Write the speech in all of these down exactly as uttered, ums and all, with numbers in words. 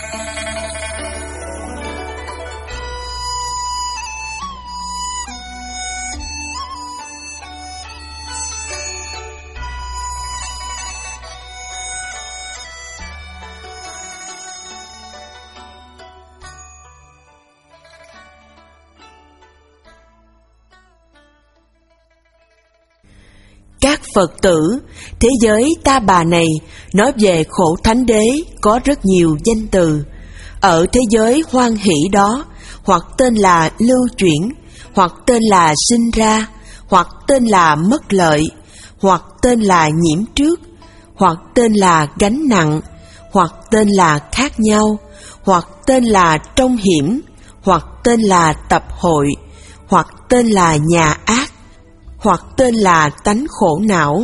Các Phật tử, thế giới ta bà này nói về khổ thánh đế có rất nhiều danh từ. Ở thế giới hoan hỷ đó, hoặc tên là lưu chuyển, hoặc tên là sinh ra, hoặc tên là mất lợi, hoặc tên là nhiễm trước, hoặc tên là gánh nặng, hoặc tên là khác nhau, hoặc tên là trong hiểm, hoặc tên là tập hội, hoặc tên là nhà ác, hoặc tên là tánh khổ não.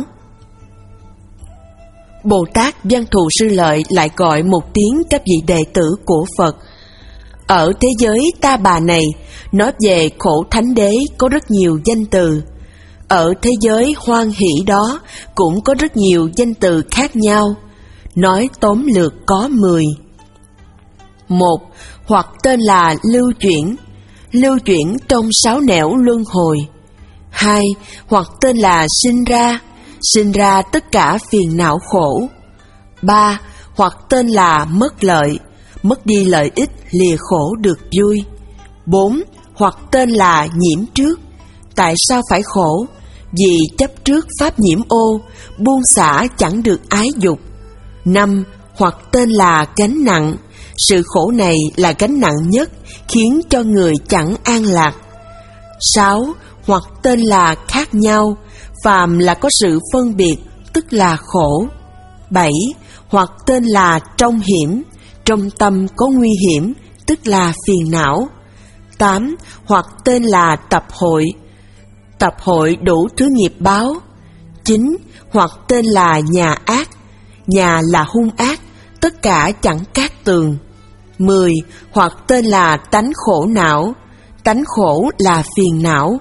Bồ Tát Văn Thù Sư Lợi lại gọi một tiếng các vị đệ tử của Phật. Ở thế giới ta bà này, nói về khổ thánh đế có rất nhiều danh từ. Ở thế giới hoan hỷ đó cũng có rất nhiều danh từ khác nhau. Nói tóm lược có mười. Một, hoặc tên là lưu chuyển, lưu chuyển trong sáu nẻo luân hồi. Hai, hoặc tên là sinh ra, sinh ra tất cả phiền não khổ. Ba, hoặc tên là mất lợi, mất đi lợi ích lìa khổ được vui. Bốn, hoặc tên là nhiễm trước, tại sao phải khổ? Vì chấp trước pháp nhiễm ô, buông xả chẳng được ái dục. Năm, hoặc tên là gánh nặng, sự khổ này là gánh nặng nhất, khiến cho người chẳng an lạc. Sáu, hoặc tên là khác nhau, phàm là có sự phân biệt, tức là khổ. Bảy, hoặc tên là trong hiểm, trong tâm có nguy hiểm, tức là phiền não. Tám, hoặc tên là tập hội, tập hội đủ thứ nghiệp báo. Chín, hoặc tên là nhà ác, nhà là hung ác, tất cả chẳng cát tường. Mười, hoặc tên là tánh khổ não, tánh khổ là phiền não.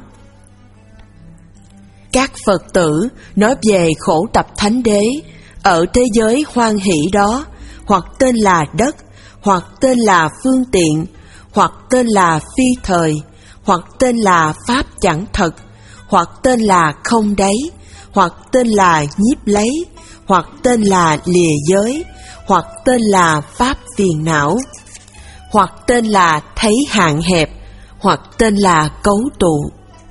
Các Phật tử nói về khổ tập thánh đế, ở thế giới hoan hỷ đó, hoặc tên là đất, hoặc tên là phương tiện, hoặc tên là phi thời, hoặc tên là pháp chẳng thật, hoặc tên là không đáy, hoặc tên là nhiếp lấy, hoặc tên là lìa giới, hoặc tên là pháp phiền não, hoặc tên là thấy hạn hẹp, hoặc tên là cấu tụ.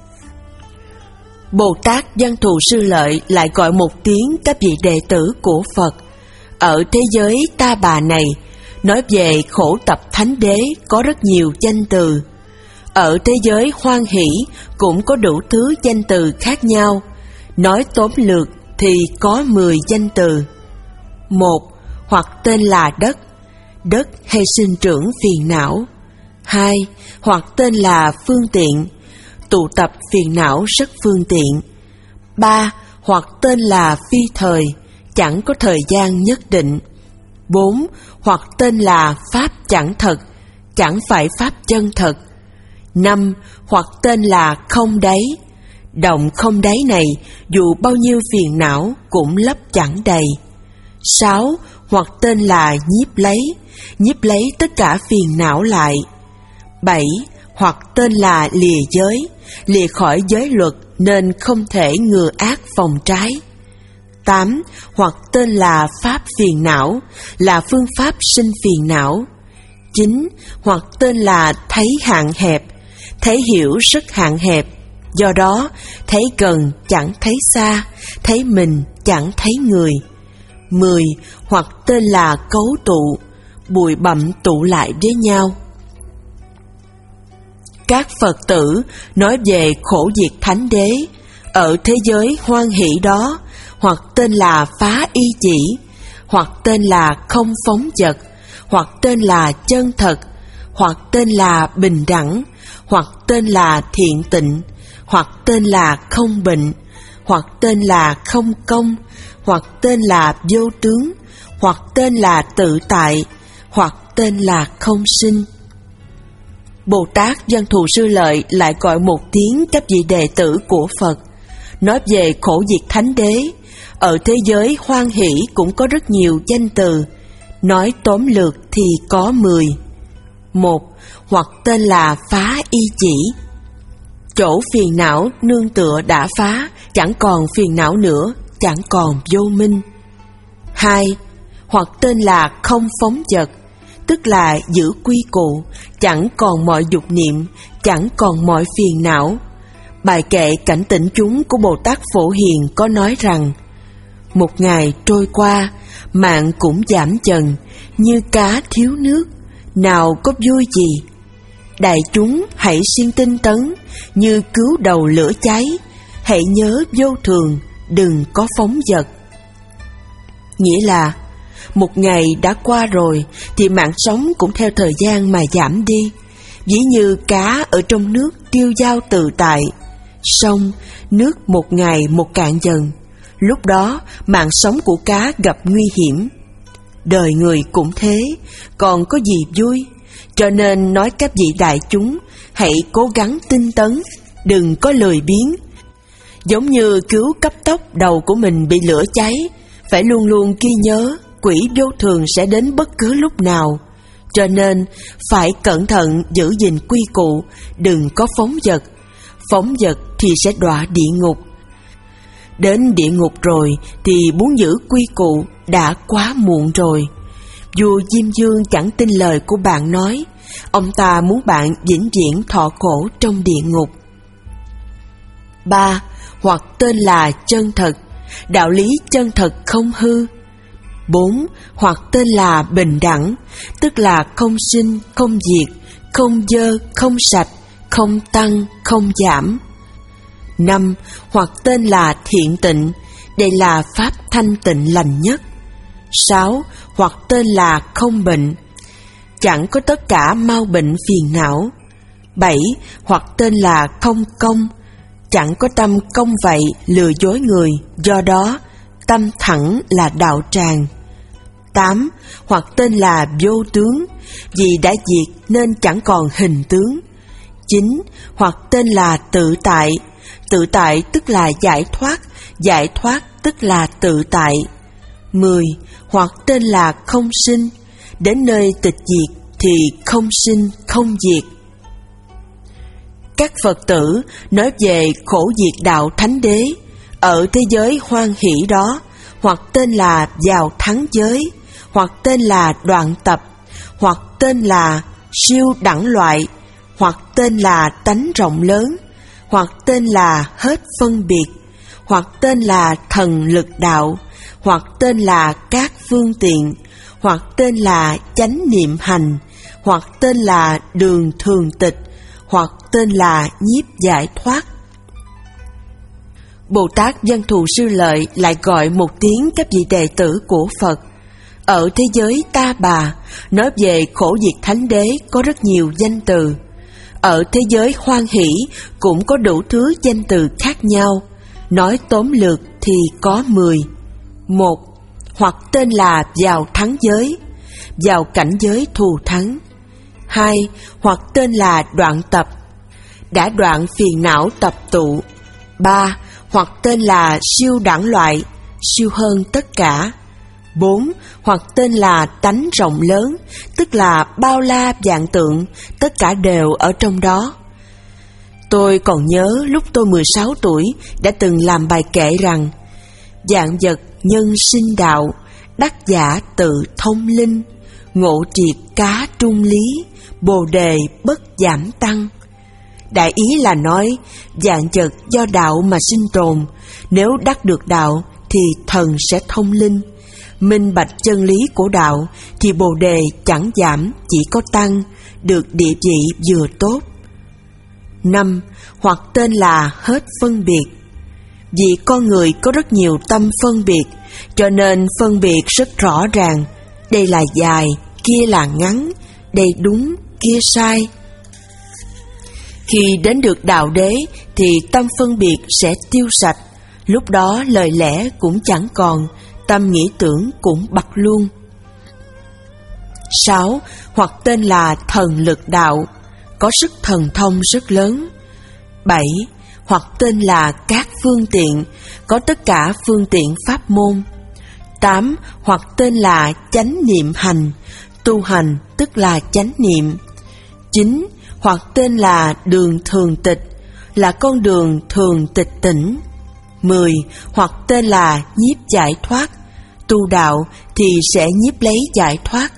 Bồ Tát Văn Thù Sư Lợi lại gọi một tiếng các vị đệ tử của Phật. Ở thế giới ta bà này, nói về khổ tập thánh đế có rất nhiều danh từ. Ở thế giới hoan hỷ cũng có đủ thứ danh từ khác nhau. Nói tóm lược thì có mười danh từ. Một, hoặc tên là đất, đất hay sinh trưởng phiền não. Hai, hoặc tên là phương tiện, tụ tập phiền não rất phương tiện. Ba, hoặc tên là phi thời, chẳng có thời gian nhất định. Bốn, hoặc tên là pháp chẳng thật, chẳng phải pháp chân thật. Năm, hoặc tên là không đáy, động không đáy này dù bao nhiêu phiền não cũng lấp chẳng đầy. Sáu, hoặc tên là nhiếp lấy, nhiếp lấy tất cả phiền não lại. Bảy, hoặc tên là lìa giới, lìa khỏi giới luật nên không thể ngừa ác phòng trái. Tám, hoặc tên là pháp phiền não, là phương pháp sinh phiền não. Chín, hoặc tên là thấy hạn hẹp, thấy hiểu rất hạn hẹp, do đó thấy gần chẳng thấy xa, thấy mình chẳng thấy người. Mười, hoặc tên là cấu tụ, bụi bặm tụ lại với nhau. Các Phật tử nói về khổ diệt thánh đế, ở thế giới hoan hỷ đó, hoặc tên là phá y chỉ, hoặc tên là không phóng dật, hoặc tên là chân thật, hoặc tên là bình đẳng, hoặc tên là thiện tịnh, hoặc tên là không bệnh, hoặc tên là không công, hoặc tên là vô tướng, hoặc tên là tự tại, hoặc tên là không sinh. Bồ Tát Văn Thù Sư Lợi lại gọi một tiếng các vị đệ tử của Phật. Nói về khổ diệt thánh đế, ở thế giới hoan hỷ cũng có rất nhiều danh từ. nói tóm lược thì có mười. Một, hoặc tên là phá y chỉ. Chỗ phiền não nương tựa đã phá, chẳng còn phiền não nữa, chẳng còn vô minh. Hai, hoặc tên là không phóng dật, tức là giữ quy củ, chẳng còn mọi dục niệm, chẳng còn mọi phiền não. Bài kệ cảnh tỉnh chúng của Bồ Tát Phổ Hiền có nói rằng: một ngày trôi qua, mạng cũng giảm dần, như cá thiếu nước, nào có vui gì. Đại chúng hãy siêng tinh tấn, như cứu đầu lửa cháy, hãy nhớ vô thường, đừng có phóng dật. Nghĩa là, một ngày đã qua rồi, thì mạng sống cũng theo thời gian mà giảm đi. Ví như cá ở trong nước tiêu dao tự tại, sông, nước một ngày một cạn dần. Lúc đó, mạng sống của cá gặp nguy hiểm. Đời người cũng thế, còn có gì vui. Cho nên nói các vị đại chúng, hãy cố gắng tinh tấn, đừng có lười biếng. Giống như cứu cấp tốc đầu của mình bị lửa cháy, phải luôn luôn ghi nhớ quỷ vô thường sẽ đến bất cứ lúc nào. Cho nên phải cẩn thận giữ gìn quy củ, đừng có phóng dật. Phóng dật thì sẽ đọa địa ngục. Đến địa ngục rồi thì muốn giữ quy củ đã quá muộn rồi. Vua Diêm Dương chẳng tin lời của bạn nói, ông ta muốn bạn vĩnh viễn thọ khổ trong địa ngục. Ba, hoặc tên là chân thật, đạo lý chân thật không hư. Bốn, hoặc tên là bình đẳng, tức là không sinh, không diệt, không dơ, không sạch, không tăng, không giảm. Năm, hoặc tên là thiện tịnh, đây là pháp thanh tịnh lành nhất. Sáu, hoặc tên là không bệnh, chẳng có tất cả mau bệnh phiền não. Bảy, hoặc tên là không công, chẳng có tâm công vậy lừa dối người, do đó tâm thẳng là đạo tràng. Tám, hoặc tên là vô tướng, vì đã diệt nên chẳng còn hình tướng. Chín, hoặc tên là tự tại, tự tại tức là giải thoát, giải thoát tức là tự tại. Mười, hoặc tên là không sinh, đến nơi tịch diệt thì không sinh, không diệt. Các Phật tử nói về khổ diệt đạo Thánh Đế, ở thế giới hoan hỷ đó, hoặc tên là vào thắng giới, hoặc tên là đoạn tập, hoặc tên là siêu đẳng loại, hoặc tên là tánh rộng lớn, hoặc tên là hết phân biệt, hoặc tên là thần lực đạo, hoặc tên là các phương tiện, hoặc tên là chánh niệm hành, hoặc tên là đường thường tịch, hoặc tên là nhiếp giải thoát. Bồ Tát Văn Thù Sư Lợi lại gọi một tiếng các vị đệ tử của Phật. Ở thế giới Ta Bà, nói về khổ diệt Thánh Đế có rất nhiều danh từ. Ở thế giới Hoan Hỷ cũng có đủ thứ danh từ khác nhau. Nói tóm lược thì có mười. Một, hoặc tên là vào thắng giới, vào cảnh giới thù thắng. Hai, hoặc tên là đoạn tập, đã đoạn phiền não tập tụ. Ba, hoặc tên là siêu đẳng loại, siêu hơn tất cả. Bốn, hoặc tên là tánh rộng lớn, tức là bao la vạn tượng, tất cả đều ở trong đó. Tôi còn nhớ lúc tôi mười sáu tuổi đã từng làm bài kệ rằng: vạn vật nhân sinh đạo, đắc giả tự thông linh, ngộ triệt cá trung lý, bồ đề bất giảm tăng. Đại ý là nói vạn vật do đạo mà sinh tồn, nếu đắc được đạo thì thần sẽ thông linh. Minh bạch chân lý của đạo thì bồ đề chẳng giảm, chỉ có tăng, được địa vị vừa tốt. Năm, hoặc tên là hết phân biệt. Vì con người có rất nhiều tâm phân biệt, cho nên phân biệt rất rõ ràng. Đây là dài, kia là ngắn, đây đúng, kia sai. Khi đến được đạo đế thì tâm phân biệt sẽ tiêu sạch, lúc đó lời lẽ cũng chẳng còn, tâm nghĩ tưởng cũng bặt luôn. Sáu, hoặc tên là thần lực đạo, có sức thần thông rất lớn. Bảy, hoặc tên là các phương tiện, có tất cả phương tiện pháp môn. Tám, hoặc tên là chánh niệm hành, tu hành tức là chánh niệm. Chín, hoặc tên là đường thường tịch, là con đường thường tịch tỉnh. Mười, hoặc tên là nhiếp giải thoát, tu đạo thì sẽ nhiếp lấy giải thoát.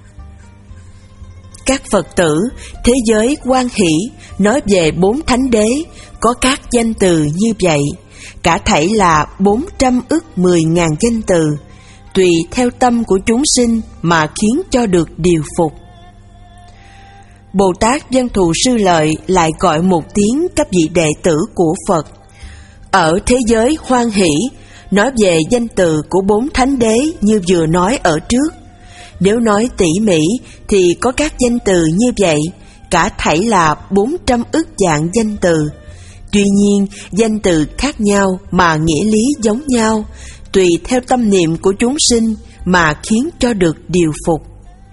Các Phật tử thế giới Quan Hỷ nói về bốn thánh đế có các danh từ như vậy, cả thảy là bốn trăm ức mười ngàn danh từ, tùy theo tâm của chúng sinh mà khiến cho được điều phục. Bồ Tát Văn Thù Sư Lợi lại gọi một tiếng các vị đệ tử của Phật. Ở thế giới Hoan Hỷ nói về danh từ của bốn thánh đế như vừa nói ở trước. Nếu nói tỉ mỉ thì có các danh từ như vậy, cả thảy là bốn trăm ức dạng danh từ. Tuy nhiên, danh từ khác nhau mà nghĩa lý giống nhau, tùy theo tâm niệm của chúng sinh mà khiến cho được điều phục.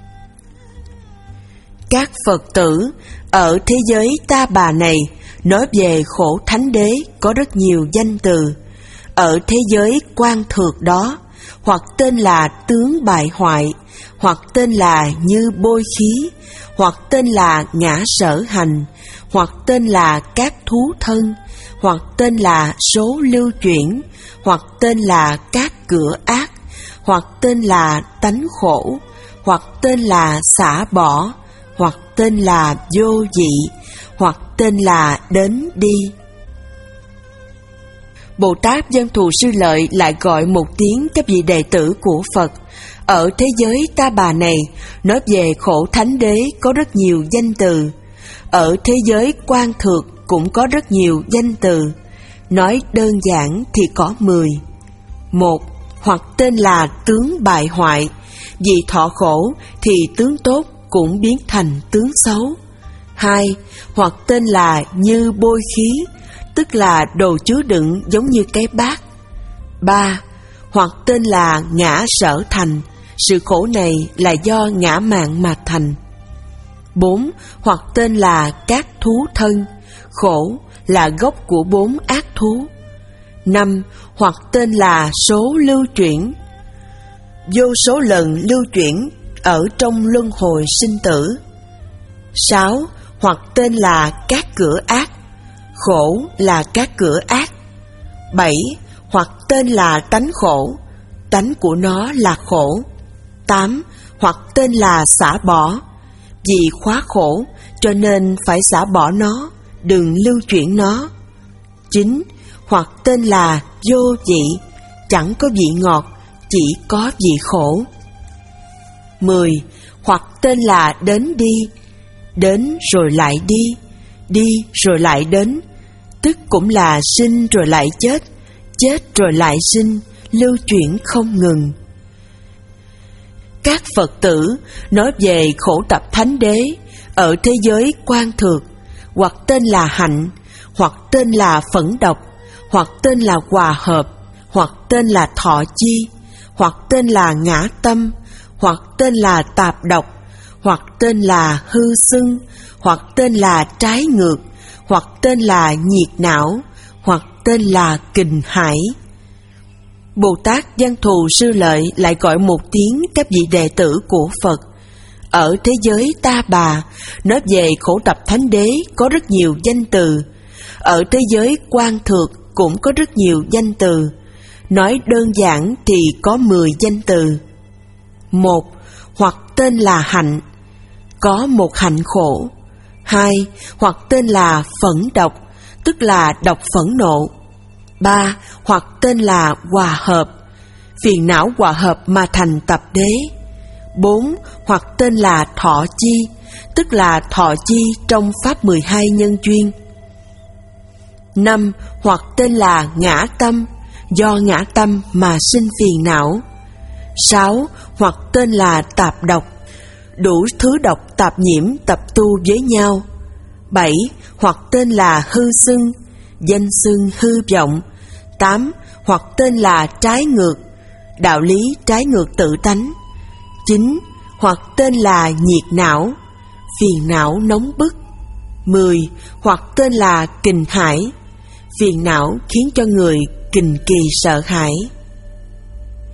Các Phật tử ở thế giới Ta Bà này nói về khổ thánh đế có rất nhiều danh từ. Ở thế giới Quan Thược đó, hoặc tên là tướng bại hoại, hoặc tên là như bôi khí, hoặc tên là ngã sở hành, hoặc tên là các thú thân, hoặc tên là số lưu chuyển, hoặc tên là các cửa ác, hoặc tên là tánh khổ, hoặc tên là xả bỏ, hoặc tên là vô dị, hoặc tên là đến đi. Bồ Tát Văn Thù Sư Lợi lại gọi một tiếng các vị đệ tử của Phật. Ở thế giới Ta Bà này nói về khổ thánh đế có rất nhiều danh từ. Ở thế giới Quan Thược cũng có rất nhiều danh từ. Nói đơn giản thì có mười. Một, hoặc tên là tướng bại hoại, vì thọ khổ thì tướng tốt cũng biến thành tướng xấu. Hai, hoặc tên là như bôi khí, tức là đồ chứa đựng giống như cái bát. Ba, hoặc tên là ngã sở thành, sự khổ này là do ngã mạn mà thành. Bốn, hoặc tên là các thú thân, khổ là gốc của bốn ác thú. Năm, hoặc tên là số lưu chuyển, vô số lần lưu chuyển ở trong luân hồi sinh tử. Sáu, hoặc tên là các cửa ác, khổ là các cửa ác. Bảy, hoặc tên là tánh khổ, tánh của nó là khổ. Tám, hoặc tên là xả bỏ, vì khóa khổ cho nên phải xả bỏ nó, đừng lưu chuyển nó. Chín, hoặc tên là vô vị, chẳng có vị ngọt, chỉ có vị khổ. Mười, hoặc tên là đến đi, đến rồi lại đi, đi rồi lại đến, tức cũng là sinh rồi lại chết, chết rồi lại sinh, lưu chuyển không ngừng. Các Phật tử nói về khổ tập thánh đế ở thế giới Quan Thược, hoặc tên là hạnh, hoặc tên là phẫn độc, hoặc tên là hòa hợp, hoặc tên là thọ chi, hoặc tên là ngã tâm, hoặc tên là tạp độc, hoặc tên là hư xưng, hoặc tên là trái ngược, hoặc tên là nhiệt não, hoặc tên là kình hải. Bồ Tát Văn Thù Sư Lợi lại gọi một tiếng các vị đệ tử của Phật. Ở thế giới Ta Bà nói về khổ tập thánh đế có rất nhiều danh từ. Ở thế giới Quan Thược cũng có rất nhiều danh từ. Nói đơn giản thì có mười danh từ. Một, hoặc tên là hạnh, có một hạnh khổ. Hai, hoặc tên là phẫn độc, tức là độc phẫn nộ. Ba, hoặc tên là hòa hợp, phiền não hòa hợp mà thành tập đế. Bốn, hoặc tên là thọ chi, tức là thọ chi trong pháp mười hai nhân duyên. Năm, hoặc tên là ngã tâm, do ngã tâm mà sinh phiền não. Sáu, hoặc tên là tạp độc, đủ thứ độc tạp nhiễm tập tu với nhau. Bảy, hoặc tên là hư xưng, danh xưng hư vọng. Tám, hoặc tên là trái ngược, đạo lý trái ngược tự tánh. Chín, hoặc tên là nhiệt não, phiền não nóng bức. Mười, hoặc tên là kình hải, phiền não khiến cho người kình kỳ sợ hãi.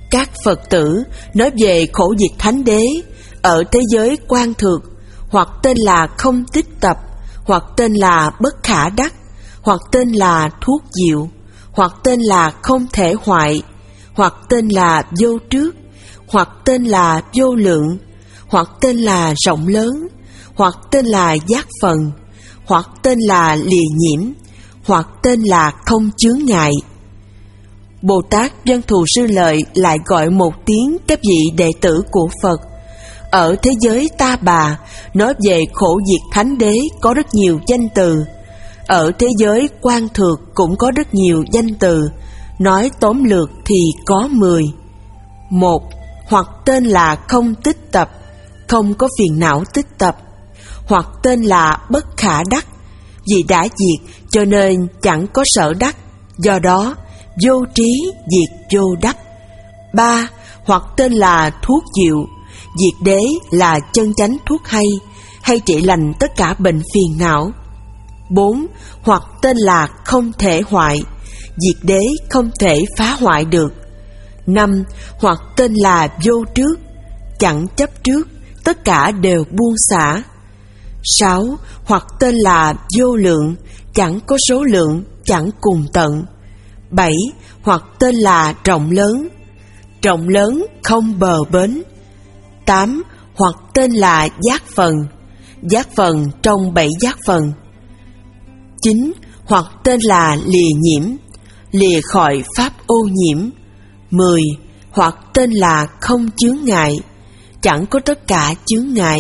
Các Phật tử nói về khổ diệt thánh đế ở thế giới quan thược, hoặc tên là không tích tập, hoặc tên là bất khả đắc, hoặc tên là thuốc diệu, hoặc tên là không thể hoại, hoặc tên là vô trước, hoặc tên là vô lượng, hoặc tên là rộng lớn, hoặc tên là giác phần, hoặc tên là lìa nhiễm, hoặc tên là không chướng ngại. Bồ Tát Văn Thù Sư Lợi lại gọi một tiếng các vị đệ tử của Phật. Ở thế giới Ta Bà, nói về khổ diệt thánh đế có rất nhiều danh từ. Ở thế giới Quan Thược cũng có rất nhiều danh từ, nói tóm lược thì có mười. Một, hoặc tên là không tích tập, không có phiền não tích tập, hoặc tên là bất khả đắc, vì đã diệt cho nên chẳng có sở đắc, do đó vô trí diệt vô đắc. Ba, hoặc tên là thuốc diệu, diệt đế là chân chánh thuốc hay, hay trị lành tất cả bệnh phiền não. Bốn, hoặc tên là không thể hoại, diệt đế không thể phá hoại được. Năm, hoặc tên là vô trước, chẳng chấp trước, tất cả đều buông xả. Sáu, hoặc tên là vô lượng, chẳng có số lượng, chẳng cùng tận. Bảy, hoặc tên là rộng lớn, rộng lớn không bờ bến. Tám, hoặc tên là giác phần, giác phần trong bảy giác phần. Chín, hoặc tên là lìa nhiễm, lìa khỏi pháp ô nhiễm. Mười, hoặc tên là không chướng ngại, chẳng có tất cả chướng ngại.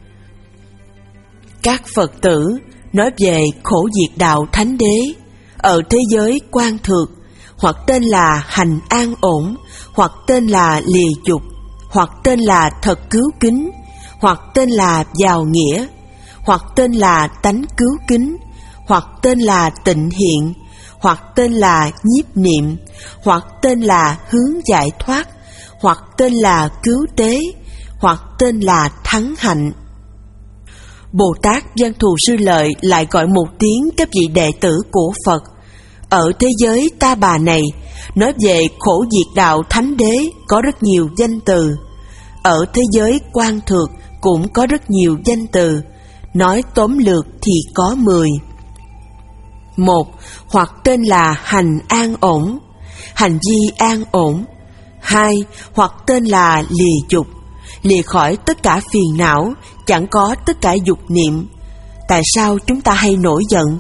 Các Phật tử nói về khổ diệt đạo thánh đế ở thế giới Quan Thược, hoặc tên là hành an ổn, hoặc tên là lìa dục, hoặc tên là thật cứu kính, hoặc tên là giàu nghĩa, hoặc tên là tánh cứu kính, hoặc tên là tịnh hiện, hoặc tên là nhiếp niệm, hoặc tên là hướng giải thoát, hoặc tên là cứu tế, hoặc tên là thắng hạnh. Bồ Tát Văn Thù Sư Lợi lại gọi một tiếng các vị đệ tử của Phật. Ở thế giới Ta Bà này, nói về khổ diệt đạo thánh đế có rất nhiều danh từ. Ở thế giới Quan Thược cũng có rất nhiều danh từ, nói tóm lược thì có mười. Một, hoặc tên là hành an ổn, hành vi an ổn. Hai, hoặc tên là lìa dục, lìa khỏi tất cả phiền não, chẳng có tất cả dục niệm. Tại sao chúng ta hay nổi giận?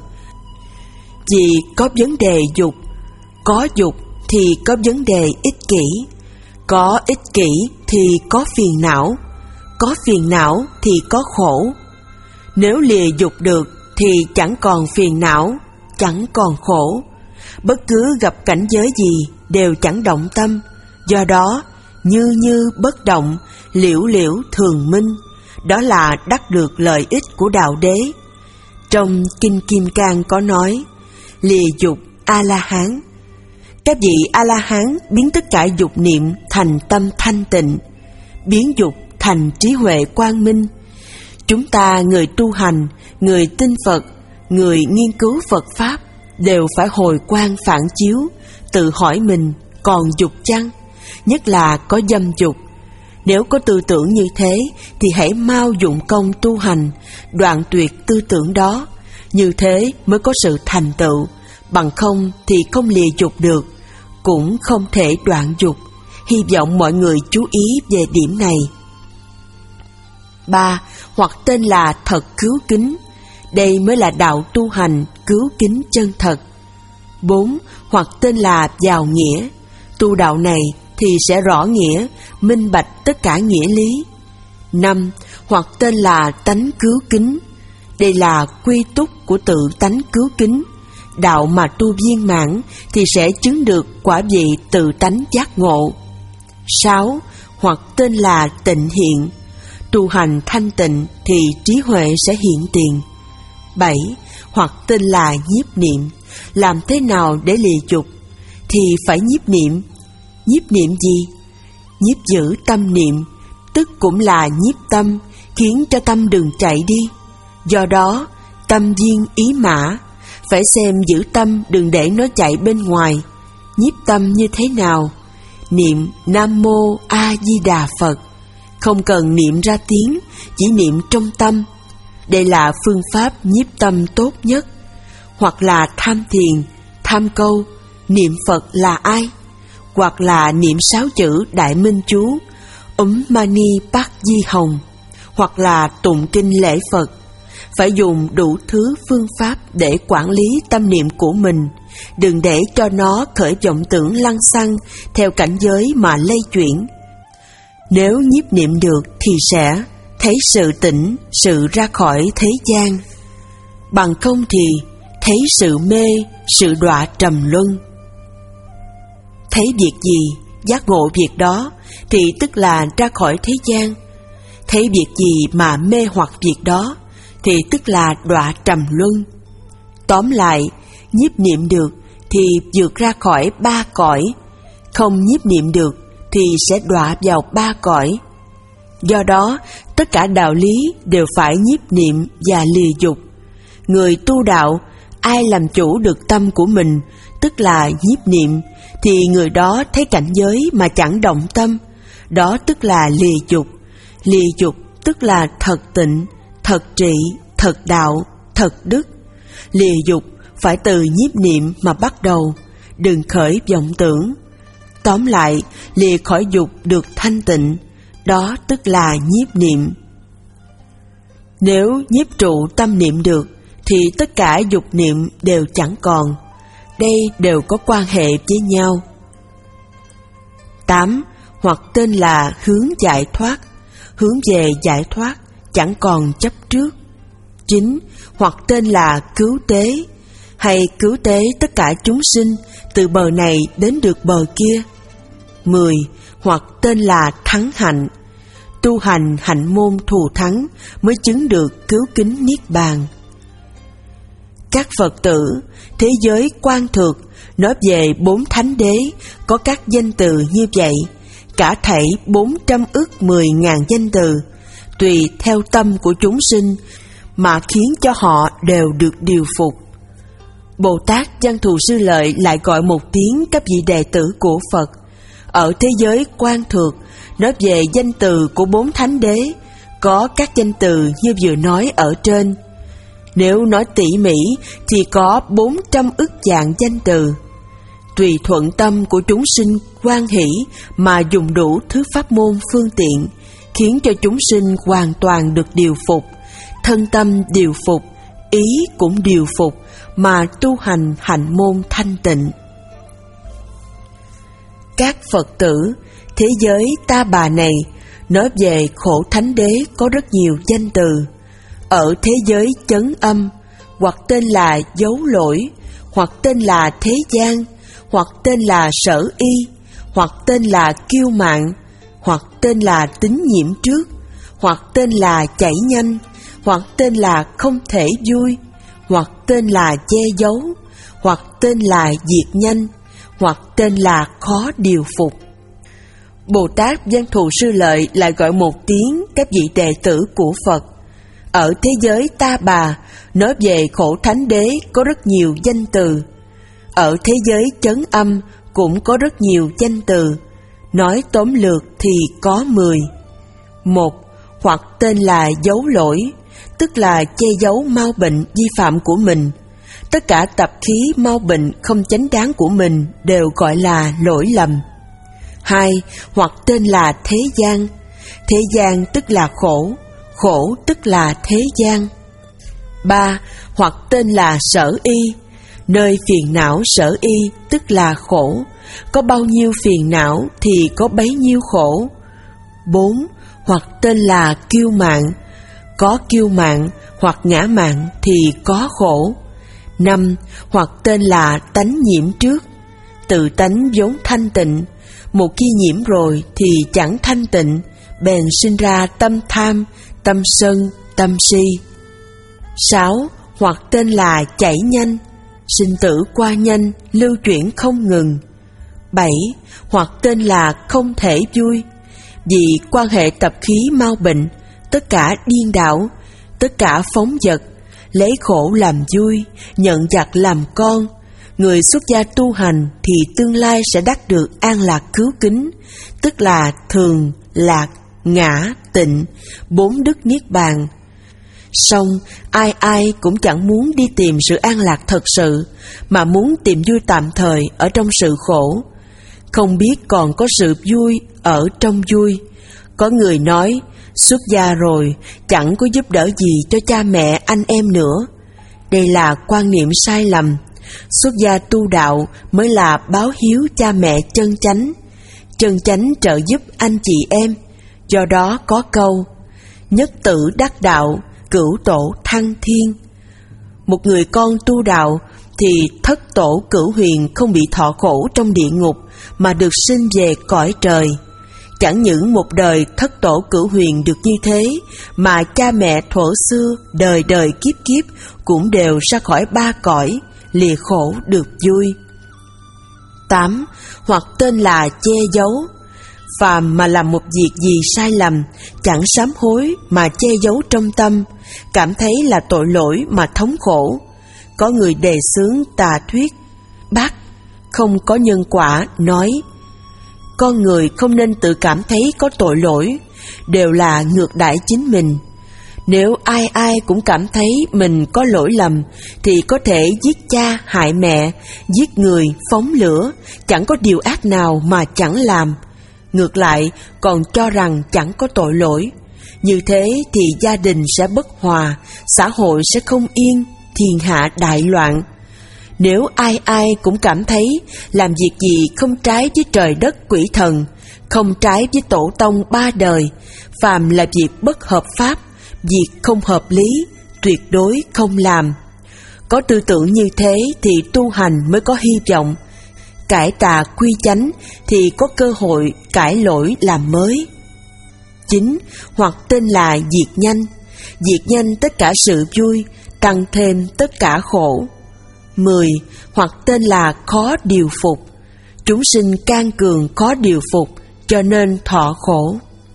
Vì có vấn đề dục. Có dục thì có vấn đề ích kỷ, có ích kỷ thì có phiền não, có phiền não thì có khổ. Nếu lìa dục được thì chẳng còn phiền não, chẳng còn khổ. Bất cứ gặp cảnh giới gì đều chẳng động tâm, do đó như như bất động, liễu liễu thường minh. Đó là đắc được lợi ích của đạo đế. Trong Kinh Kim Cang có nói, lìa dục A-la-hán. Các vị A-la-hán biến tất cả dục niệm thành tâm thanh tịnh, biến dục thành trí huệ quang minh. Chúng ta người tu hành, người tin Phật, người nghiên cứu Phật Pháp đều phải hồi quang phản chiếu, tự hỏi mình còn dục chăng? Nhất là có dâm dục. Nếu có tư tưởng như thế thì hãy mau dụng công tu hành, đoạn tuyệt tư tưởng đó. Như thế mới có sự thành tựu, bằng không thì không lìa dục được, cũng không thể đoạn dục. Hy vọng mọi người chú ý về điểm này. Ba, hoặc tên là thật cứu kính. Đây mới là đạo tu hành cứu kính chân thật. Bốn, hoặc tên là giàu nghĩa. Tu đạo này thì sẽ rõ nghĩa, minh bạch tất cả nghĩa lý. Năm, hoặc tên là tánh cứu kính. Đây là quy túc của tự tánh cứu kính. Đạo mà tu viên mãn thì sẽ chứng được quả vị tự tánh giác ngộ. Sáu, hoặc tên là tịnh hiện. Tu hành thanh tịnh thì trí huệ sẽ hiện tiền. Bảy, hoặc tên là nhiếp niệm. Làm thế nào để lìa dục? Thì phải nhiếp niệm. Nhiếp niệm gì? Nhiếp giữ tâm niệm, tức cũng là nhiếp tâm, khiến cho tâm đừng chạy đi. Do đó, tâm viên ý mã, phải xem giữ tâm đừng để nó chạy bên ngoài. Nhiếp tâm như thế nào? niệm Nam Mô A Di Đà Phật, không cần niệm ra tiếng, chỉ niệm trong tâm. Đây là phương pháp nhiếp tâm tốt nhất. Hoặc là tham thiền, tham câu, niệm Phật là ai? Hoặc là niệm sáu chữ Đại Minh Chú Úm Mani Bát Di Hồng, hoặc là tụng kinh lễ Phật. Phải dùng đủ thứ phương pháp để quản lý tâm niệm của mình, đừng để cho nó khởi vọng tưởng lăng xăng theo cảnh giới mà lay chuyển. Nếu nhiếp niệm được thì sẽ thấy sự tỉnh, sự ra khỏi thế gian. Bằng không thì thấy sự mê, sự đọa trầm luân. Thấy việc gì, giác ngộ việc đó, thì tức là ra khỏi thế gian. Thấy việc gì mà mê hoặc việc đó, thì tức là đọa trầm luân. Tóm lại, nhiếp niệm được thì vượt ra khỏi ba cõi, không nhiếp niệm được thì sẽ đọa vào ba cõi. Do đó, tất cả đạo lý đều phải nhiếp niệm và lìa dục. Người tu đạo, ai làm chủ được tâm của mình, tức là nhiếp niệm, thì người đó thấy cảnh giới mà chẳng động tâm, đó tức là lìa dục. Lìa dục tức là thật tịnh, thật trị, thật đạo, thật đức. Lìa dục phải từ nhiếp niệm mà bắt đầu, đừng khởi vọng tưởng. Tóm lại, lìa khỏi dục được thanh tịnh, đó tức là nhiếp niệm. Nếu nhiếp trụ tâm niệm được, thì tất cả dục niệm đều chẳng còn. Đây đều có quan hệ với nhau. tám. Hoặc tên là hướng giải thoát, hướng về giải thoát, chẳng còn chấp trước. chín. Hoặc tên là cứu tế, hay cứu tế tất cả chúng sinh từ bờ này đến được bờ kia. mười. Hoặc tên là thắng hạnh, tu hành hạnh môn thù thắng mới chứng được cứu kính niết bàn. Các Phật tử, thế giới quan thược nói về bốn thánh đế có các danh từ như vậy, cả thảy bốn trăm ức mười ngàn danh từ, tùy theo tâm của chúng sinh mà khiến cho họ đều được điều phục. Bồ Tát Văn Thù Sư Lợi lại gọi một tiếng các vị đệ tử của Phật. Ở thế giới quan thược nói về danh từ của bốn thánh đế có các danh từ như vừa nói ở trên. Nếu nói tỉ mỉ thì có bốn trăm ức dạng danh từ. Tùy thuận tâm của chúng sinh hoan hỷ mà dùng đủ thứ pháp môn phương tiện, khiến cho chúng sinh hoàn toàn được điều phục, thân tâm điều phục, ý cũng điều phục, mà tu hành hạnh môn thanh tịnh. Các Phật tử, thế giới Ta Bà này nói về khổ thánh đế có rất nhiều danh từ. Ở thế giới chấn âm, hoặc tên là dấu lỗi, hoặc tên là thế gian, hoặc tên là sở y, hoặc tên là kiêu mạn, hoặc tên là tín nhiễm trước, hoặc tên là chảy nhanh, hoặc tên là không thể vui, hoặc tên là che giấu, hoặc tên là diệt nhanh, hoặc tên là khó điều phục. Bồ Tát Văn Thù Sư Lợi lại gọi một tiếng các vị đệ tử của Phật. Ở thế giới Ta Bà nói về khổ thánh đế có rất nhiều danh từ. Ở thế giới chấn âm cũng có rất nhiều danh từ. Nói tóm lược thì có mười. Một. Hoặc tên là dấu lỗi, tức là che giấu mau bệnh vi phạm của mình. Tất cả tập khí mau bệnh không chánh đáng của mình đều gọi là lỗi lầm. Hai. Hoặc tên là thế gian. Thế gian tức là khổ, khổ tức là thế gian. Ba. Hoặc tên là sở y. Nơi phiền não sở y tức là khổ, có bao nhiêu phiền não thì có bấy nhiêu khổ. Bốn. Hoặc tên là kiêu mạn. Có kiêu mạn hoặc ngã mạn thì có khổ. Năm. Hoặc tên là tánh nhiễm trước. Tự tánh vốn thanh tịnh, một khi nhiễm rồi thì chẳng thanh tịnh, bèn sinh ra tâm tham, tâm sân, tâm si. Sáu. Hoặc tên là chảy nhanh. Sinh tử qua nhanh, lưu chuyển không ngừng. Bảy. Hoặc tên là không thể vui. Vì quan hệ tập khí mau bệnh, tất cả điên đảo, tất cả phóng dật, lấy khổ làm vui, nhận giặc làm con. Người xuất gia tu hành thì tương lai sẽ đắc được an lạc cứu kính, tức là thường, lạc, ngã, tịnh, bốn đức niết bàn. Song ai ai cũng chẳng muốn đi tìm sự an lạc thật sự, mà muốn tìm vui tạm thời ở trong sự khổ. Không biết còn có sự vui ở trong vui. Có người nói, xuất gia rồi chẳng có giúp đỡ gì cho cha mẹ anh em nữa. Đây là quan niệm sai lầm. Xuất gia tu đạo mới là báo hiếu cha mẹ chân chánh. Chân chánh trợ giúp anh chị em. Do đó có câu, nhất tử đắc đạo, cửu tổ thăng thiên. Một người con tu đạo thì thất tổ cửu huyền không bị thọ khổ trong địa ngục mà được sinh về cõi trời. Chẳng những một đời thất tổ cửu huyền được như thế, mà cha mẹ thuở xưa đời đời kiếp kiếp cũng đều ra khỏi ba cõi, lìa khổ được vui. Tám. Hoặc tên là che giấu. Phàm mà làm một việc gì sai lầm, chẳng sám hối mà che giấu trong tâm, cảm thấy là tội lỗi mà thống khổ. Có người đề xướng tà thuyết bác không có nhân quả, nói con người không nên tự cảm thấy có tội lỗi, đều là ngược đãi chính mình. Nếu ai ai cũng cảm thấy mình có lỗi lầm thì có thể giết cha hại mẹ, giết người phóng lửa, chẳng có điều ác nào mà chẳng làm. Ngược lại còn cho rằng chẳng có tội lỗi. Như thế thì gia đình sẽ bất hòa, xã hội sẽ không yên, thiên hạ đại loạn. Nếu ai ai cũng cảm thấy làm việc gì không trái với trời đất quỷ thần, không trái với tổ tông ba đời, phàm là việc bất hợp pháp, việc không hợp lý, tuyệt đối không làm. Có tư tưởng như thế thì tu hành mới có hy vọng. Cải tà quy chánh thì có cơ hội cải lỗi làm mới. Chín. Hoặc tên là diệt nhanh. Diệt nhanh tất cả sự vui, tăng thêm tất cả khổ. Mười. Hoặc tên là khó điều phục. Chúng sinh can cường khó điều phục, cho nên thọ khổ.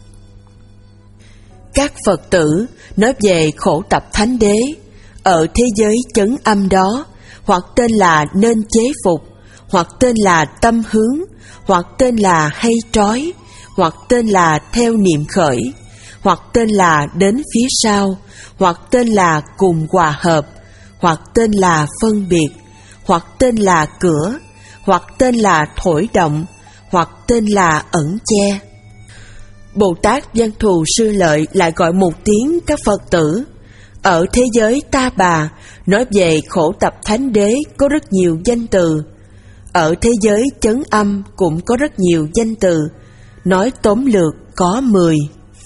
Các Phật tử nói về khổ tập thánh đế. Ở thế giới chấn âm đó, hoặc tên là nên chế phục, hoặc tên là tâm hướng, hoặc tên là hay trói, hoặc tên là theo niệm khởi, hoặc tên là đến phía sau, hoặc tên là cùng hòa hợp, hoặc tên là phân biệt, hoặc tên là cửa, hoặc tên là thổi động, hoặc tên là ẩn che. Bồ Tát Văn Thù Sư Lợi lại gọi một tiếng các Phật tử. Ở thế giới Ta Bà, nói về khổ tập thánh đế có rất nhiều danh từ. Ở thế giới chấn âm cũng có rất nhiều danh từ, nói tóm lược có mười.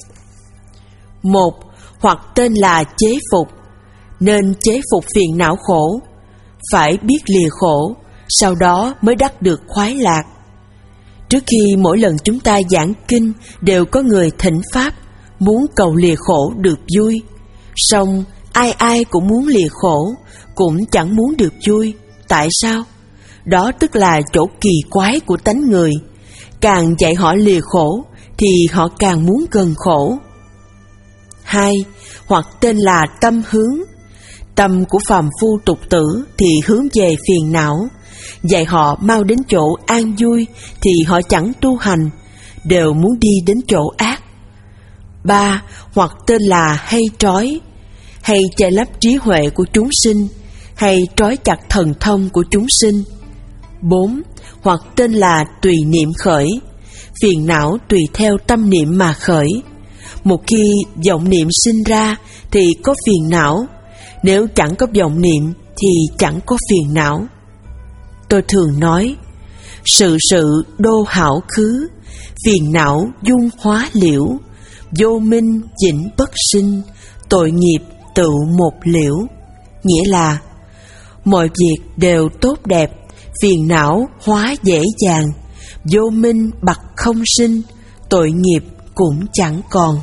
Một. Hoặc tên là chế phục. Nên chế phục phiền não khổ, phải biết lìa khổ, sau đó mới đắc được khoái lạc. Trước khi mỗi lần chúng ta giảng kinh đều có người thỉnh pháp, muốn cầu lìa khổ được vui. Song ai ai cũng muốn lìa khổ, cũng chẳng muốn được vui. Tại sao? Đó tức là chỗ kỳ quái của tánh người. Càng dạy họ lìa khổ thì họ càng muốn gần khổ. Hai. Hoặc tên là tâm hướng. Tâm của phàm phu tục tử thì hướng về phiền não. Dạy họ mau đến chỗ an vui thì họ chẳng tu hành, đều muốn đi đến chỗ ác. Ba. Hoặc tên là hay trói. Hay che lấp trí huệ của chúng sinh, hay trói chặt thần thông của chúng sinh. Bốn. Hoặc tên là tùy niệm khởi. Phiền não tùy theo tâm niệm mà khởi. Một khi vọng niệm sinh ra thì có phiền não, nếu chẳng có vọng niệm thì chẳng có phiền não. Tôi thường nói, sự sự đô hảo khứ, phiền não dung hóa liễu, vô minh vĩnh bất sinh, tội nghiệp tự một liễu. Nghĩa là mọi việc đều tốt đẹp, phiền não hóa dễ dàng, vô minh bặt không sinh, tội nghiệp cũng chẳng còn.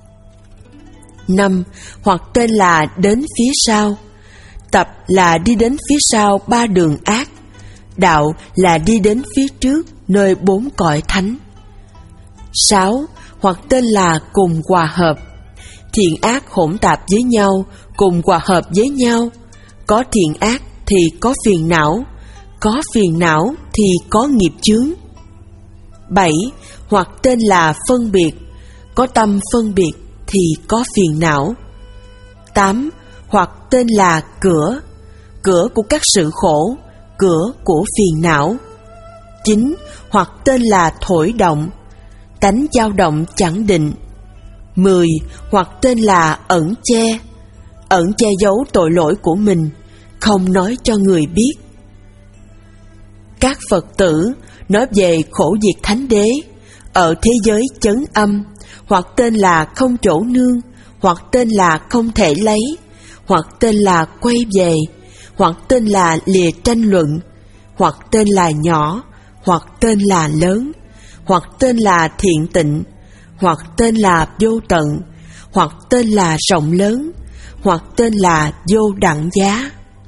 Năm. Hoặc tên là đến phía sau. Tập là đi đến phía sau ba đường ác, đạo là đi đến phía trước nơi bốn cõi thánh. Sáu. Hoặc tên là cùng hòa hợp. Thiện ác hỗn tạp với nhau, cùng hòa hợp với nhau. Có thiện ác thì có phiền não, có phiền não thì có nghiệp chướng. Bảy. Hoặc tên là phân biệt, có tâm phân biệt thì có phiền não. Tám. Hoặc tên là cửa, cửa của các sự khổ, cửa của phiền não. Chín. Hoặc tên là thổi động, tánh dao động chẳng định. Mười. Hoặc tên là ẩn che, ẩn che giấu tội lỗi của mình, không nói cho người biết. Các Phật tử nói về khổ diệt thánh đế ở thế giới chấn âm, hoặc tên là không chỗ nương, hoặc tên là không thể lấy, hoặc tên là quay về, hoặc tên là lìa tranh luận, hoặc tên là nhỏ, hoặc tên là lớn, hoặc tên là thiện tịnh, hoặc tên là vô tận, hoặc tên là rộng lớn, hoặc tên là vô đẳng giá.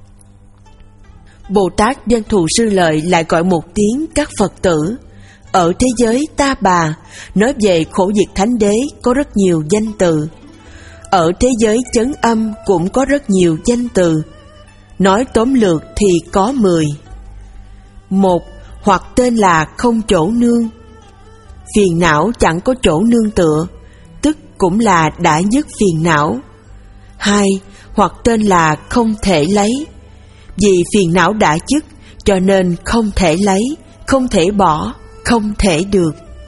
Bồ Tát Văn Thù Sư Lợi lại gọi một tiếng các Phật tử ở thế giới Ta Bà nói về khổ diệt thánh đế có rất nhiều danh từ. Ở thế giới chấn âm cũng có rất nhiều danh từ. Nói tóm lược thì có mười. Một. Hoặc tên là không chỗ nương. Phiền não chẳng có chỗ nương tựa, tức cũng là đã dứt phiền não. Hai. Hoặc tên là không thể lấy. Vì phiền não đã dứt cho nên không thể lấy, không thể bỏ, không thể được.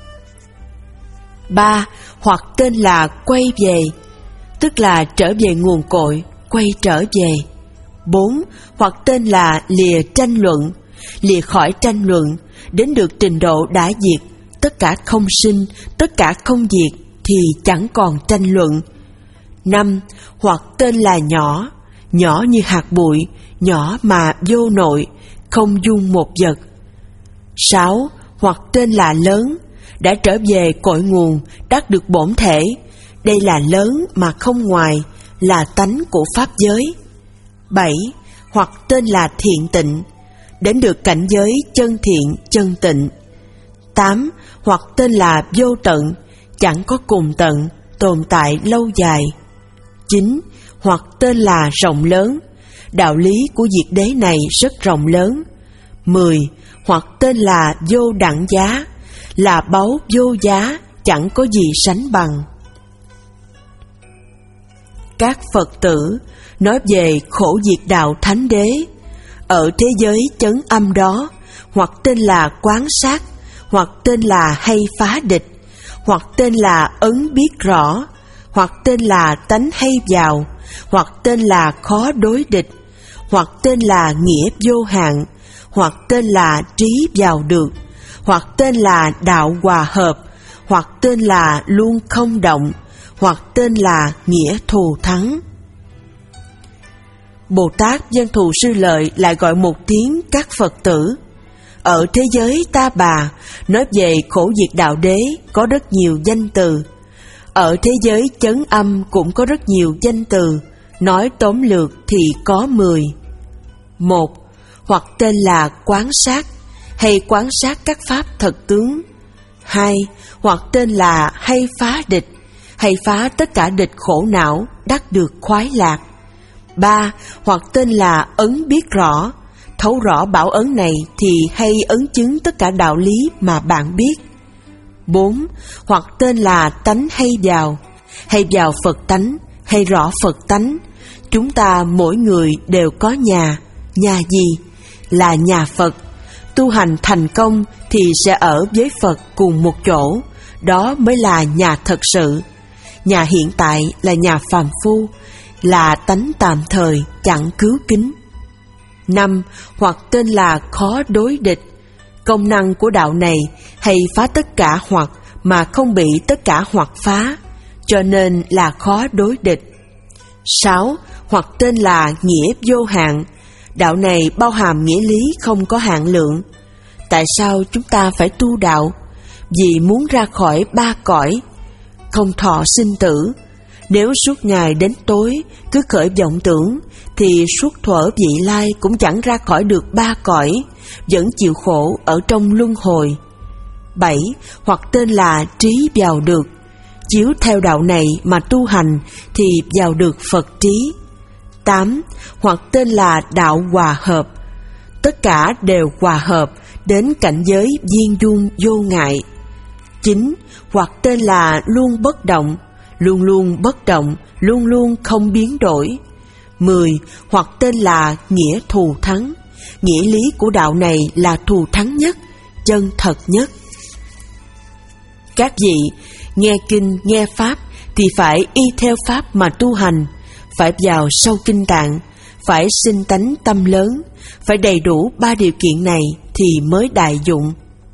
Ba. Hoặc tên là quay về, tức là trở về nguồn cội, quay trở về. Bốn. Hoặc tên là lìa tranh luận, lìa khỏi tranh luận, đến được trình độ đã diệt, tất cả không sinh, tất cả không diệt thì chẳng còn tranh luận. Năm. Hoặc tên là nhỏ, nhỏ như hạt bụi, nhỏ mà vô nội, không dung một vật. Sáu. Hoặc tên là lớn, đã trở về cội nguồn, đắc được bổn thể. Đây là lớn mà không ngoài, là tánh của pháp giới. Bảy. Hoặc tên là thiện tịnh, đến được cảnh giới chân thiện, chân tịnh. Tám. Hoặc tên là vô tận, chẳng có cùng tận, tồn tại lâu dài. Chín. Hoặc tên là rộng lớn, đạo lý của diệt đế này rất rộng lớn. Mười. Hoặc tên là vô đẳng giá, là báu vô giá, chẳng có gì sánh bằng. Các Phật tử nói về khổ diệt đạo thánh đế ở thế giới chấn âm đó, hoặc tên là quán sát, hoặc tên là hay phá địch, hoặc tên là ấn biết rõ, hoặc tên là tánh hay vào, hoặc tên là khó đối địch, hoặc tên là nghĩa vô hạn, hoặc tên là trí vào được, hoặc tên là đạo hòa hợp, hoặc tên là luôn không động, hoặc tên là nghĩa thù thắng. Bồ Tát Văn Thù Sư Lợi lại gọi một tiếng các Phật tử ở thế giới Ta Bà nói về khổ diệt đạo đế có rất nhiều danh từ. Ở thế giới chấn âm cũng có rất nhiều danh từ. Nói tóm lược thì có mười. Một. Hoặc tên là quán sát, hay quán sát các pháp thật tướng. Hai. Hoặc tên là hay phá địch, hay phá tất cả địch khổ não, đắc được khoái lạc. Ba. Hoặc tên là ấn biết rõ, thấu rõ bảo ấn này thì hay ấn chứng tất cả đạo lý mà bạn biết. Bốn. Hoặc tên là tánh hay vào, hay vào Phật tánh, hay rõ Phật tánh. Chúng ta mỗi người đều có nhà. Nhà gì? Là nhà Phật. Tu hành thành công thì sẽ ở với Phật cùng một chỗ. Đó mới là nhà thật sự. Nhà hiện tại là nhà phàm phu, là tánh tạm thời, chẳng cứu kính. Năm. Hoặc tên là khó đối địch. Công năng của đạo này hay phá tất cả hoặc mà không bị tất cả hoặc phá, cho nên là khó đối địch. Sáu. Hoặc tên là nghĩa vô hạn. Đạo này bao hàm nghĩa lý không có hạn lượng. Tại sao chúng ta phải tu đạo? Vì muốn ra khỏi ba cõi, không thọ sinh tử. Nếu suốt ngày đến tối cứ khởi vọng tưởng, thì suốt thuở vị lai cũng chẳng ra khỏi được ba cõi, vẫn chịu khổ ở trong luân hồi. Bảy. Hoặc tên là trí vào được. Chiếu theo đạo này mà tu hành thì vào được Phật trí. Tám. Hoặc tên là đạo hòa hợp. tất cả đều hòa hợp đến cảnh giới viên dung vô ngại. Chín, hoặc tên là luôn bất động, luôn luôn bất động, luôn luôn không biến đổi. Mười, hoặc tên là nghĩa thù thắng. Nghĩa lý của đạo này là thù thắng nhất, chân thật nhất. Các vị nghe kinh nghe pháp thì phải y theo pháp mà tu hành, phải vào sâu kinh tạng, phải sinh tánh tâm lớn, phải đầy đủ ba điều kiện này thì mới đại dụng.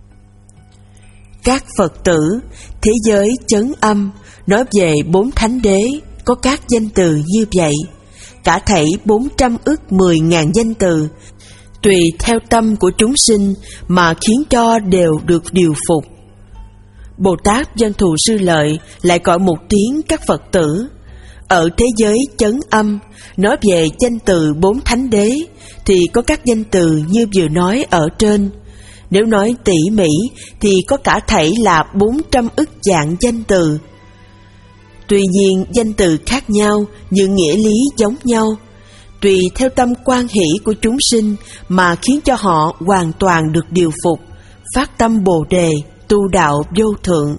Các Phật tử, thế giới chấn âm nói về bốn thánh đế có các danh từ như vậy, cả thảy bốn trăm ức mười ngàn danh từ, tùy theo tâm của chúng sinh mà khiến cho đều được điều phục. Bồ Tát Văn Thù Sư Lợi lại gọi một tiếng các Phật tử. Ở thế giới chấn âm nói về danh từ bốn thánh đế thì có các danh từ như vừa nói ở trên. Nếu nói tỉ mỉ thì có cả thảy là bốn trăm ức dạng danh từ. Tuy nhiên danh từ khác nhau nhưng nghĩa lý giống nhau, tùy theo tâm quan hỷ của chúng sinh mà khiến cho họ hoàn toàn được điều phục, phát tâm Bồ Đề, tu đạo vô thượng.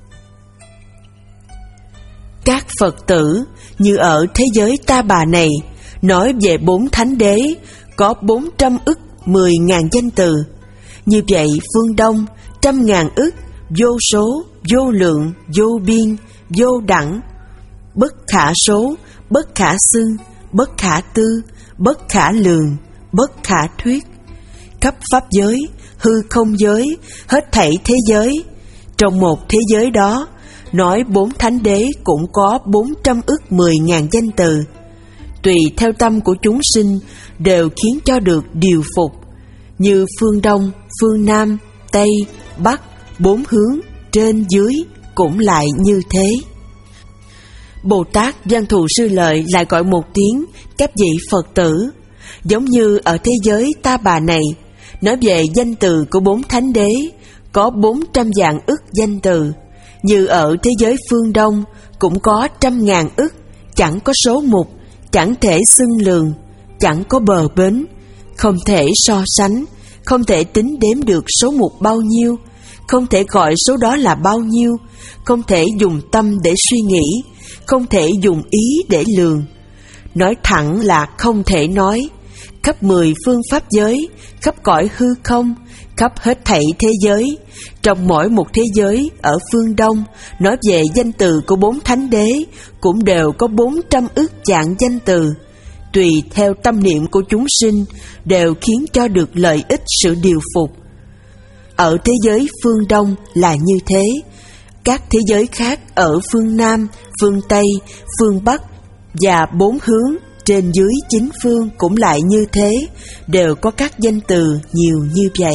Các Phật tử, như ở thế giới Ta Bà này, nói về bốn thánh đế có bốn trăm ức mười ngàn danh từ. Như vậy phương Đông trăm ngàn ức, vô số, vô lượng, vô biên, vô đẳng, bất khả số, bất khả xưng, bất khả tư, bất khả lường, bất khả thuyết. Khắp pháp giới, hư không giới, hết thảy thế giới. Trong một thế giới đó, nói bốn thánh đế cũng có bốn trăm ức mười ngàn danh từ. Tùy theo tâm của chúng sinh đều khiến cho được điều phục. Như phương Đông, phương Nam, Tây, Bắc, bốn hướng, trên dưới cũng lại như thế. Bồ Tát Văn Thù Sư Lợi lại gọi một tiếng các vị Phật tử. Giống như ở thế giới Ta Bà này, nói về danh từ của bốn thánh đế có bốn trăm vạn ức danh từ. Như ở thế giới phương Đông cũng có trăm ngàn ức, chẳng có số mục, chẳng thể xưng lường, chẳng có bờ bến, không thể so sánh, không thể tính đếm được số mục bao nhiêu, không thể gọi số đó là bao nhiêu, không thể dùng tâm để suy nghĩ, không thể dùng ý để lường. Nói thẳng là không thể nói. Khắp mười phương pháp giới, khắp cõi hư không, khắp hết thảy thế giới, trong mỗi một thế giới ở phương Đông nói về danh từ của bốn thánh đế cũng đều có bốn trăm ức dạng danh từ. Tùy theo tâm niệm của chúng sinh đều khiến cho được lợi ích sự điều phục. Ở thế giới phương Đông là như thế. Các thế giới khác ở phương Nam, phương Tây, phương Bắc và bốn hướng trên dưới chín phương cũng lại như thế, đều có các danh từ nhiều như vậy.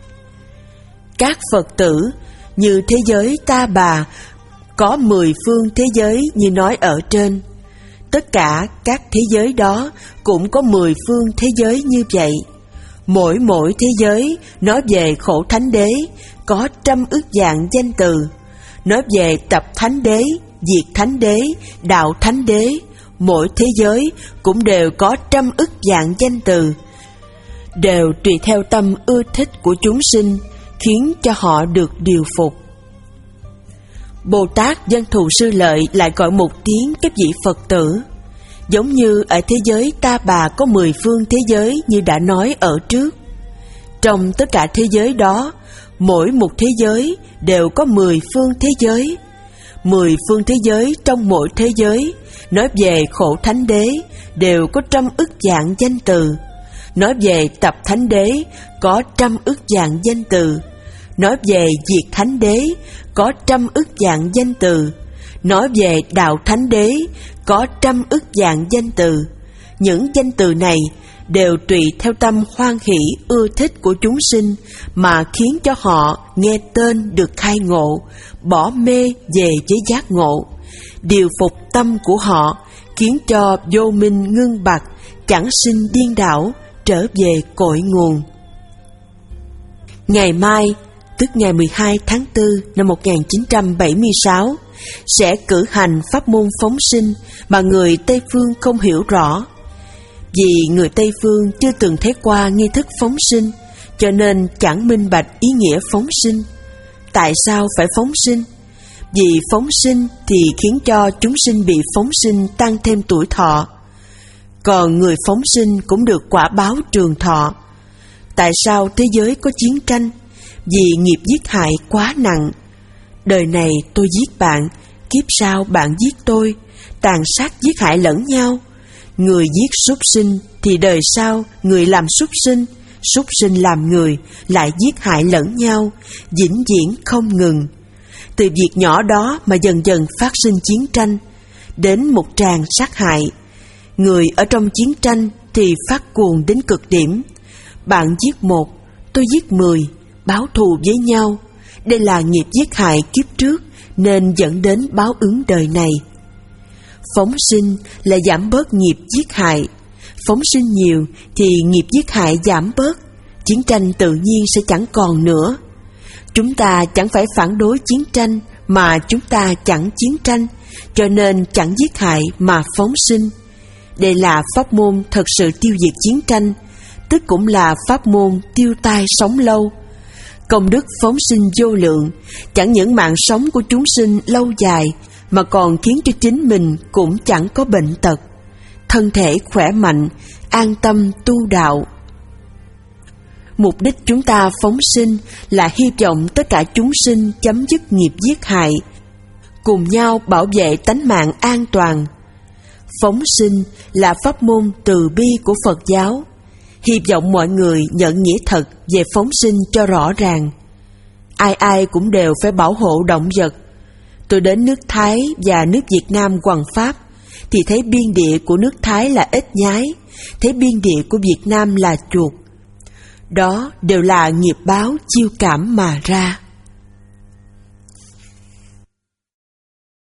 Các Phật tử, như thế giới Ta Bà có mười phương thế giới như nói ở trên. Tất cả các thế giới đó cũng có mười phương thế giới như vậy. Mỗi mỗi thế giới nói về khổ thánh đế có trăm ức dạng danh từ. Nói về tập thánh đế, diệt thánh đế, đạo thánh đế, mỗi thế giới cũng đều có trăm ức dạng danh từ. Đều tùy theo tâm ưa thích của chúng sinh, khiến cho họ được điều phục. Bồ Tát Văn Thù Sư Lợi lại gọi một tiếng các vị Phật tử. Giống như ở thế giới Ta Bà có mười phương thế giới như đã nói ở trước. Trong tất cả thế giới đó, mỗi một thế giới đều có mười phương thế giới. Mười phương thế giới trong mỗi thế giới nói về khổ thánh đế đều có trăm ức dạng danh từ. Nói về tập thánh đế có trăm ức dạng danh từ. Nói về diệt thánh đế có trăm ức dạng danh từ. Nói về đạo thánh đế có trăm ức dạng danh từ. Những danh từ này đều tùy theo tâm hoan hỷ ưa thích của chúng sinh mà khiến cho họ nghe tên được khai ngộ, bỏ mê về với giác ngộ, điều phục tâm của họ, khiến cho vô minh ngưng bặt, chẳng sinh điên đảo, trở về cội nguồn. Ngày mai, tức ngày mười hai tháng tư năm một nghìn chín trăm bảy mươi sáu, sẽ cử hành pháp môn phóng sinh mà người Tây Phương không hiểu rõ. Vì người Tây Phương chưa từng thấy qua nghi thức phóng sinh, cho nên chẳng minh bạch ý nghĩa phóng sinh. Tại sao phải phóng sinh? Vì phóng sinh thì khiến cho chúng sinh bị phóng sinh tăng thêm tuổi thọ. Còn người phóng sinh cũng được quả báo trường thọ. Tại sao thế giới có chiến tranh? Vì nghiệp giết hại quá nặng. Đời này tôi giết bạn, kiếp sau bạn giết tôi, tàn sát giết hại lẫn nhau. Người giết súc sinh thì đời sau người làm súc sinh, súc sinh làm người lại giết hại lẫn nhau, vĩnh viễn không ngừng. Từ việc nhỏ đó mà dần dần phát sinh chiến tranh, đến một tràng sát hại. Người ở trong chiến tranh thì phát cuồng đến cực điểm. Bạn giết một, tôi giết mười, báo thù với nhau. Đây là nghiệp giết hại kiếp trước nên dẫn đến báo ứng đời này. Phóng sinh là giảm bớt nghiệp giết hại. Phóng sinh nhiều thì nghiệp giết hại giảm bớt, chiến tranh tự nhiên sẽ chẳng còn nữa. Chúng ta chẳng phải phản đối chiến tranh mà chúng ta chẳng chiến tranh, cho nên chẳng giết hại mà phóng sinh. Đây là pháp môn thật sự tiêu diệt chiến tranh, tức cũng là pháp môn tiêu tai sống lâu. Công đức phóng sinh vô lượng, chẳng những mạng sống của chúng sinh lâu dài, mà còn khiến cho chính mình cũng chẳng có bệnh tật, thân thể khỏe mạnh, an tâm tu đạo. Mục đích chúng ta phóng sinh là hy vọng tất cả chúng sinh chấm dứt nghiệp giết hại, cùng nhau bảo vệ tánh mạng an toàn. Phóng sinh là pháp môn từ bi của Phật giáo, hy vọng mọi người nhận nghĩa thật về phóng sinh cho rõ ràng. Ai ai cũng đều phải bảo hộ động vật. Tôi đến nước Thái và nước Việt Nam hoằng pháp, thì thấy biên địa của nước Thái là ếch nhái, thấy biên địa của Việt Nam là chuột. Đó đều là nghiệp báo chiêu cảm mà ra.